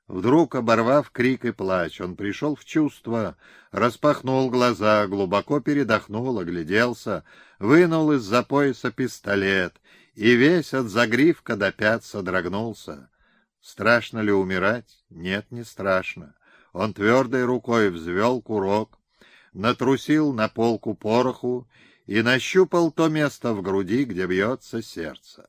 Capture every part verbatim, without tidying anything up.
Вдруг, оборвав крик и плач, он пришел в чувство, распахнул глаза, глубоко передохнул, огляделся, вынул из-за пояса пистолет и весь от загривка до пят содрогнулся. Страшно ли умирать? Нет, не страшно. Он твердой рукой взвел курок, натрусил на полку пороху и нащупал то место в груди, где бьется сердце.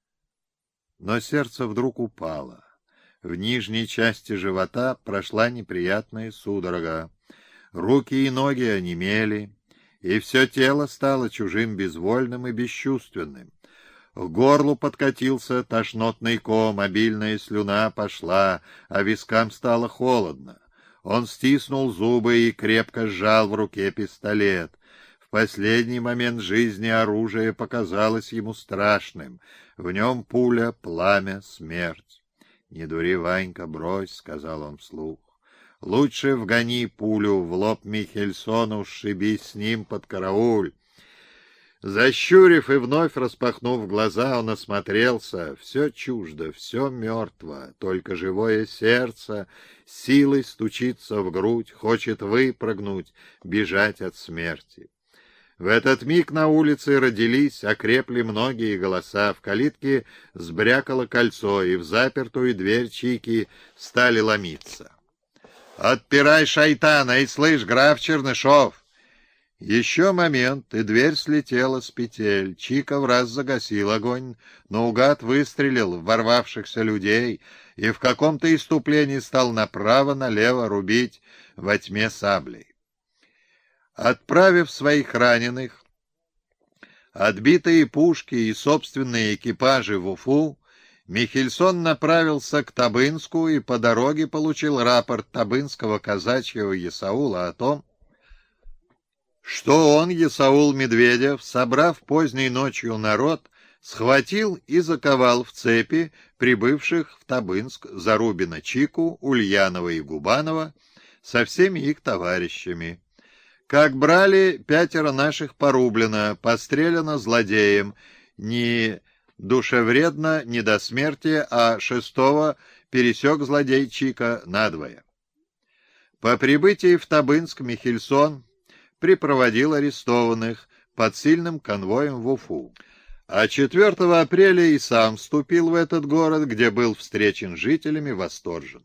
Но сердце вдруг упало. В нижней части живота прошла неприятная судорога. Руки и ноги онемели, и все тело стало чужим, безвольным и бесчувственным. К горлу подкатился тошнотный ком, обильная слюна пошла, а вискам стало холодно. Он стиснул зубы и крепко сжал в руке пистолет. В последний момент жизни оружие показалось ему страшным. В нем пуля, пламя, смерть. «Не дури, Ванька, брось», — сказал он вслух. «Лучше вгони пулю в лоб Михельсону, сшибись с ним под карауль». Защурив и вновь распахнув глаза, он осмотрелся. Все чуждо, все мертво, только живое сердце силой стучится в грудь, хочет выпрыгнуть, бежать от смерти. В этот миг на улице родились, окрепли многие голоса, в калитке сбрякало кольцо, и в запертую дверь чики стали ломиться. «Отпирай, шайтан! Эй, слышь, граф Чернышов!» Еще момент, и дверь слетела с петель. Чика враз загасил огонь, наугад выстрелил в ворвавшихся людей и в каком-то иступлении стал направо-налево рубить во тьме саблей. Отправив своих раненых, отбитые пушки и собственные экипажи в Уфу, Михельсон направился к Табынску и по дороге получил рапорт табынского казачьего есаула о том, что он, есаул Медведев, собрав поздней ночью народ, схватил и заковал в цепи прибывших в Табынск Зарубина Чику, Ульянова и Губанова со всеми их товарищами. Как брали, пятеро наших порублено, постреляно злодеем, не душевредно, не до смерти, а шестого пересек злодей Чика надвое. По прибытии в Табынск Михельсон припроводил арестованных под сильным конвоем в Уфу. А четвёртого апреля и сам вступил в этот город, где был встречен жителями восторженно.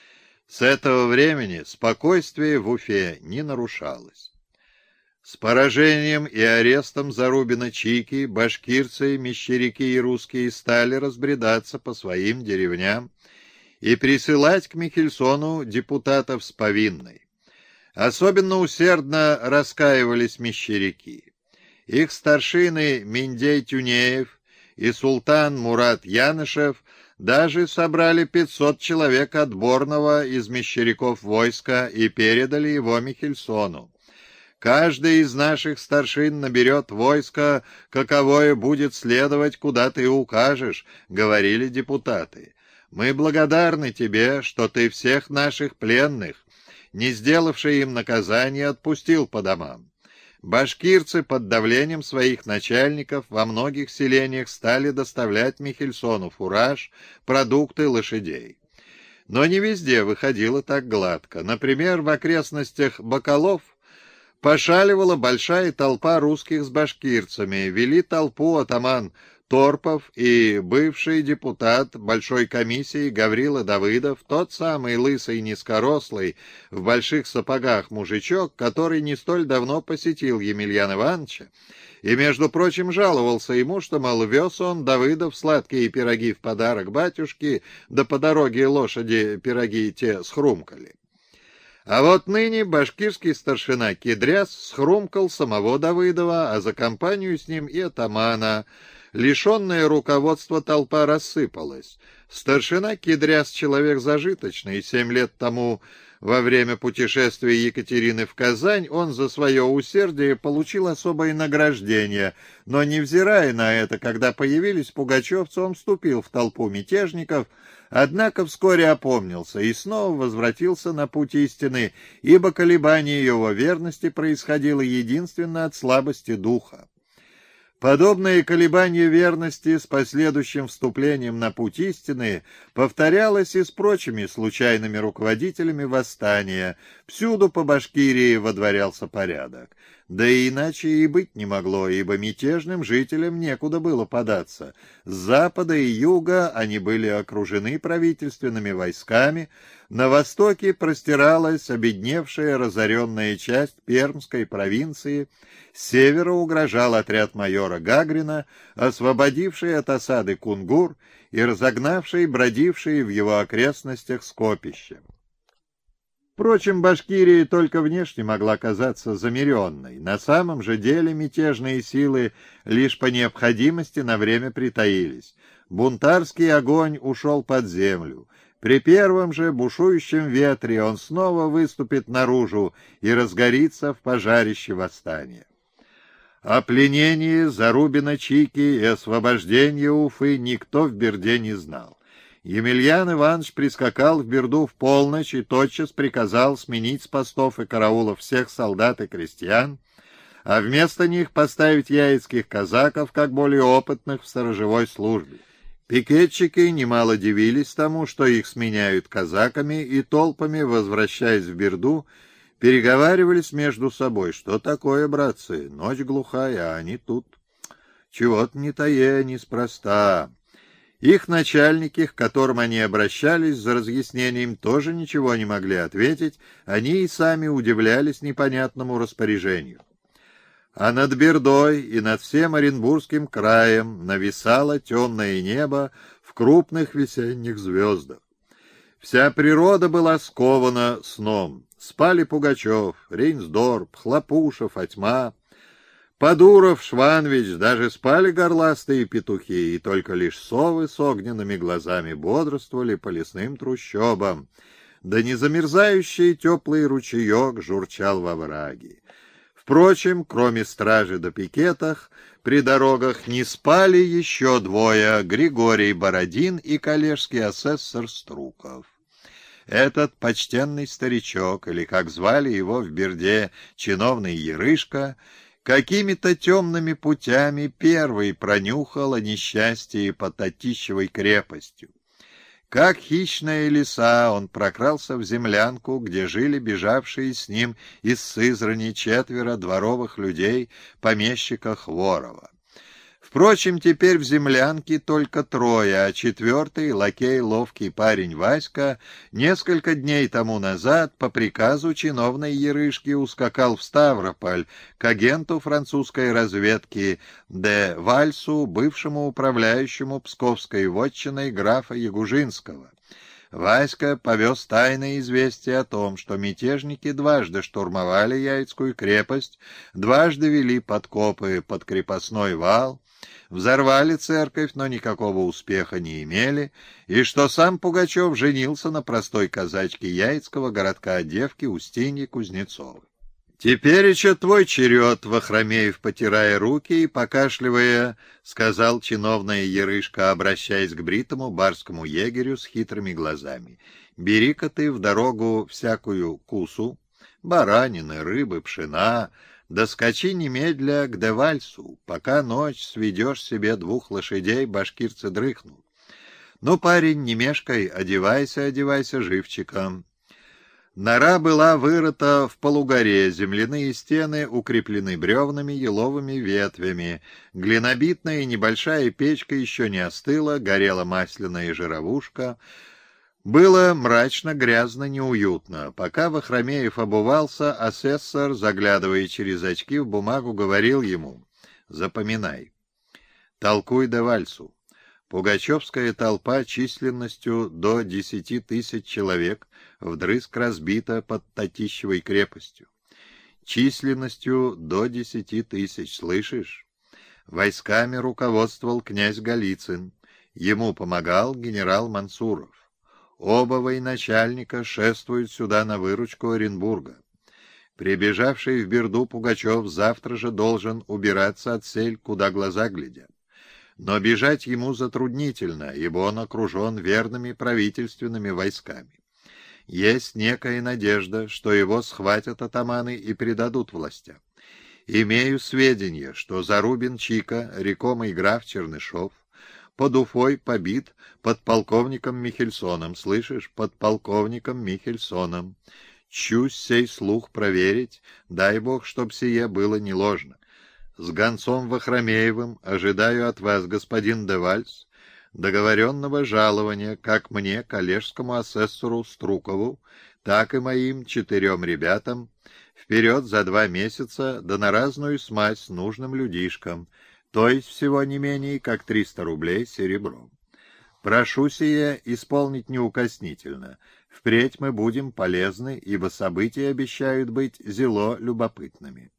С этого времени спокойствие в Уфе не нарушалось. С поражением и арестом Зарубина Чики башкирцы, мещеряки и русские стали разбредаться по своим деревням и присылать к Михельсону депутатов с повинной. Особенно усердно раскаивались мещеряки. Их старшины Миндей Тюнеев и султан Мурат Янышев даже собрали пятьсот человек отборного из мещеряков войска и передали его Михельсону. «Каждый из наших старшин наберет войско, каковое будет следовать, куда ты укажешь», — говорили депутаты. «Мы благодарны тебе, что ты всех наших пленных, не сделавший им наказание, отпустил по домам». Башкирцы под давлением своих начальников во многих селениях стали доставлять Михельсону фураж, продукты, лошадей. Но не везде выходило так гладко. Например, в окрестностях Бакалов пошаливала большая толпа русских с башкирцами, вели толпу атаман Торпов и бывший депутат Большой комиссии Гаврила Давыдов, тот самый лысый низкорослый в больших сапогах мужичок, который не столь давно посетил Емельяна Ивановича и, между прочим, жаловался ему, что, мол, вез он, Давыдов, сладкие пироги в подарок батюшке, да по дороге лошади пироги те схрумкали. А вот ныне башкирский старшина Кедряс схрумкал самого Давыдова, а за компанию с ним и атамана. Лишенная руководства толпа рассыпалась. Старшина Кедряс человек зажиточный. Семь лет тому, во время путешествия Екатерины в Казань, он за свое усердие получил особое награждение. Но, невзирая на это, когда появились пугачевцы, он вступил в толпу мятежников, однако вскоре опомнился и снова возвратился на путь истины, ибо колебание его верности происходило единственно от слабости духа. Подобное колебание верности с последующим вступлением на путь истины повторялось и с прочими случайными руководителями восстания. Всюду по Башкирии водворялся порядок. Да и иначе и быть не могло, ибо мятежным жителям некуда было податься. С запада и юга они были окружены правительственными войсками, на востоке простиралась обедневшая разоренная часть Пермской провинции, с севера угрожал отряд майора Гагрина, освободивший от осады Кунгур и разогнавший бродившие в его окрестностях скопища. Впрочем, Башкирия только внешне могла казаться замиренной. На самом же деле мятежные силы лишь по необходимости на время притаились. Бунтарский огонь ушел под землю. При первом же бушующем ветре он снова выступит наружу и разгорится в пожарище восстания. О пленении Зарубина-Чики и освобождении Уфы никто в Берде не знал. Емельян Иванович прискакал в Берду в полночь и тотчас приказал сменить с постов и караулов всех солдат и крестьян, а вместо них поставить яицких казаков, как более опытных в сторожевой службе. Пикетчики немало дивились тому, что их сменяют казаками, и толпами, возвращаясь в Берду, переговаривались между собой. Что такое, братцы? Ночь глухая, а они тут. Чего-то не тае, неспроста. Их начальники, к которым они обращались за разъяснением, тоже ничего не могли ответить, они и сами удивлялись непонятному распоряжению. А над Бердой и над всем Оренбургским краем нависало темное небо в крупных весенних звездах. Вся природа была скована сном. Спали Пугачев, Рейнсдорп, Хлопуша, Фатьма, Подуров, Шванвич, даже спали горластые петухи, и только лишь совы с огненными глазами бодрствовали по лесным трущобам, да незамерзающий теплый ручеек журчал во враге. Впрочем, кроме стражи до пикетах, при дорогах не спали еще двое — Григорий Бородин и коллежский асессор Струков. Этот почтенный старичок, или, как звали его в Берде, чиновный Ярышка, какими-то темными путями первый пронюхал о несчастье под Татищевой крепостью. Как хищная лиса он прокрался в землянку, где жили бежавшие с ним из Сызрани четверо дворовых людей помещика Хворова. Впрочем, теперь в землянке только трое, а четвертый, лакей, ловкий парень Васька, несколько дней тому назад по приказу чиновной Ярышки ускакал в Ставрополь к агенту французской разведки де Вальсу, бывшему управляющему Псковской вотчиной графа Ягужинского. Васька повез тайное известие о том, что мятежники дважды штурмовали Яицкую крепость, дважды вели подкопы под крепостной вал, взорвали церковь, но никакого успеха не имели, и что сам Пугачев женился на простой казачке яицкого городка девки Устиньи Кузнецовой. «Теперь еще твой черед», — Вахромеев, потирая руки и покашливая, сказал чиновная Ярышка, обращаясь к бритому барскому егерю с хитрыми глазами. «Бери-ка ты в дорогу всякую кусу, баранины, рыбы, пшена, да скачи немедля к Девальсу, пока ночь сведешь себе двух лошадей, башкирцы дрыхнут. Ну, парень, не мешкай, одевайся, одевайся живчиком». Нора была вырыта в полугоре, земляные стены укреплены бревнами, еловыми ветвями. Глинобитная небольшая печка еще не остыла, горела масляная жировушка. Было мрачно, грязно, неуютно. Пока Вахромеев обувался, асессор, заглядывая через очки в бумагу, говорил ему: «Запоминай. Толкуй де Вальсу. Пугачевская толпа численностью до десяти тысяч человек вдрызг разбита под Татищевой крепостью. Численностью до десяти тысяч, слышишь? Войсками руководствовал князь Голицын. Ему помогал генерал Мансуров. Оба военачальника шествуют сюда на выручку Оренбурга. Прибежавший в Берду Пугачев завтра же должен убираться отсель, куда глаза глядят. Но бежать ему затруднительно, ибо он окружен верными правительственными войсками. Есть некая надежда, что его схватят атаманы и предадут властям. Имею сведения, что Зарубин Чика, рекомый граф Чернышов, под Уфой побит подполковником Михельсоном, слышишь, подполковником Михельсоном. Чусь сей слух проверить, дай бог, чтоб сие было не ложно. С гонцом Вахромеевым ожидаю от вас, господин де Вальс, договоренного жалования как мне, коллежскому асессору Струкову, так и моим четырем ребятам, вперед за два месяца, да на разную смазь с нужным людишкам, то есть всего не менее, как триста рублей серебром. Прошу сие исполнить неукоснительно. Впредь мы будем полезны, ибо события обещают быть зело любопытными.